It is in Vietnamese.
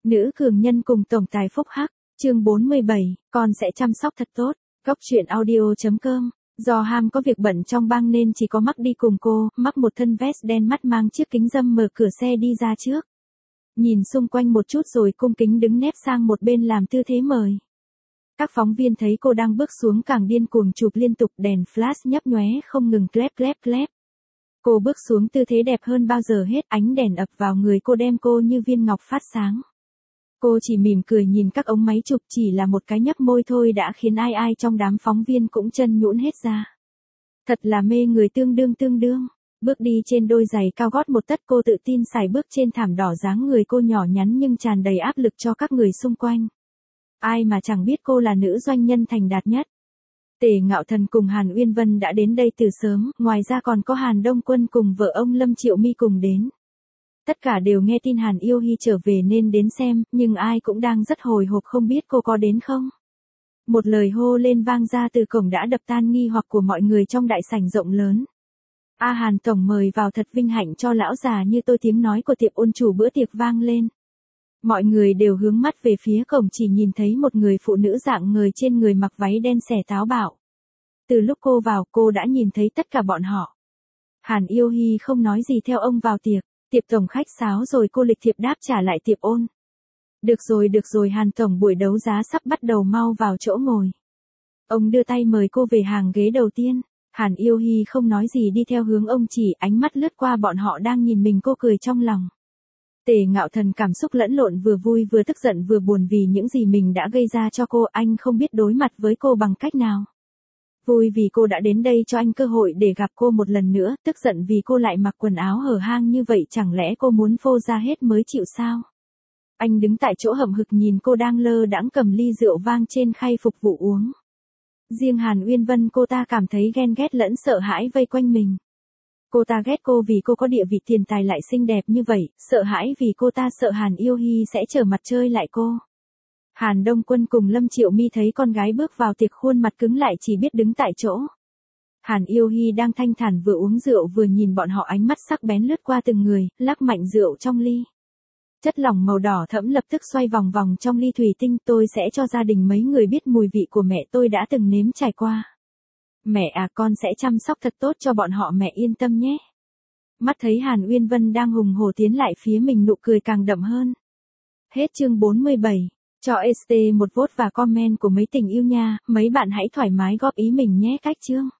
Nữ cường nhân cùng tổng tài phúc hắc, chương 47, con sẽ chăm sóc thật tốt. Góc truyện audio.com. Do ham có việc bận trong bang nên chỉ có Mark đi cùng cô, Mark một thân vest đen mắt mang chiếc kính râm mở cửa xe đi ra trước. Nhìn xung quanh một chút rồi cung kính đứng nép sang một bên làm tư thế mời. Các phóng viên thấy cô đang bước xuống càng điên cuồng chụp liên tục, đèn flash nhấp nhoé không ngừng klep. Cô bước xuống tư thế đẹp hơn bao giờ hết, ánh đèn ập vào người cô đem cô như viên ngọc phát sáng. Cô chỉ mỉm cười nhìn các ống máy chụp, chỉ là một cái nhấp môi thôi đã khiến ai trong đám phóng viên cũng chân nhũn hết ra. Thật là mê người tương đương. Bước đi trên đôi giày cao gót một tấc, cô tự tin sải bước trên thảm đỏ, dáng người cô nhỏ nhắn nhưng tràn đầy áp lực cho các người xung quanh. Ai mà chẳng biết cô là nữ doanh nhân thành đạt nhất. Tề Ngạo Thần cùng Hàn Uyên Vân đã đến đây từ sớm, ngoài ra còn có Hàn Đông Quân cùng vợ ông Lâm Triệu My cùng đến. Tất cả đều nghe tin Hàn Yêu Hy trở về nên đến xem, nhưng ai cũng đang rất hồi hộp không biết cô có đến không. Một lời hô lên vang ra từ cổng đã đập tan nghi hoặc của mọi người trong đại sảnh rộng lớn. Hàn tổng mời vào, thật vinh hạnh cho lão già như tôi. Tiếng nói của tiệp ôn chủ bữa tiệc vang lên. Mọi người đều hướng mắt về phía cổng, chỉ nhìn thấy một người phụ nữ dạng người trên người mặc váy đen xẻ táo bạo. Từ lúc cô vào, cô đã nhìn thấy tất cả bọn họ. Hàn Yêu Hy không nói gì theo ông vào tiệc. Tiệp tổng khách sáo rồi cô lịch thiệp đáp trả lại tiệp ôn. Được rồi Hàn tổng, buổi đấu giá sắp bắt đầu, mau vào chỗ ngồi. Ông đưa tay mời cô về hàng ghế đầu tiên. Hàn Yêu Hy không nói gì đi theo hướng ông chỉ, ánh mắt lướt qua bọn họ đang nhìn mình, cô cười trong lòng. Tề Ngạo Thần cảm xúc lẫn lộn, vừa vui vừa tức giận vừa buồn vì những gì mình đã gây ra cho cô. Anh không biết đối mặt với cô bằng cách nào. Vui vì cô đã đến đây cho anh cơ hội để gặp cô một lần nữa, tức giận vì cô lại mặc quần áo hở hang như vậy, chẳng lẽ cô muốn phô ra hết mới chịu sao? Anh đứng tại chỗ hậm hực nhìn cô đang lơ đãng cầm ly rượu vang trên khay phục vụ uống. Riêng Hàn Uyên Vân, cô ta cảm thấy ghen ghét lẫn sợ hãi vây quanh mình. Cô ta ghét cô vì cô có địa vị tiền tài lại xinh đẹp như vậy, sợ hãi vì cô ta sợ Hàn Yêu Hy sẽ trở mặt chơi lại cô. Hàn Đông Quân cùng Lâm Triệu My thấy con gái bước vào tiệc khuôn mặt cứng lại, chỉ biết đứng tại chỗ. Hàn Yêu Hy đang thanh thản vừa uống rượu vừa nhìn bọn họ, ánh mắt sắc bén lướt qua từng người, lắc mạnh rượu trong ly. Chất lỏng màu đỏ thẫm lập tức xoay vòng vòng trong ly thủy tinh. Tôi sẽ cho gia đình mấy người biết mùi vị của mẹ tôi đã từng nếm trải qua. Mẹ à, con sẽ chăm sóc thật tốt cho bọn họ, mẹ yên tâm nhé. Mắt thấy Hàn Uyên Vân đang hùng hổ tiến lại phía mình, nụ cười càng đậm hơn. Hết chương 47. Cho ST một vote và comment của mấy tình yêu nha, mấy bạn hãy thoải mái góp ý mình nhé. Cách chương.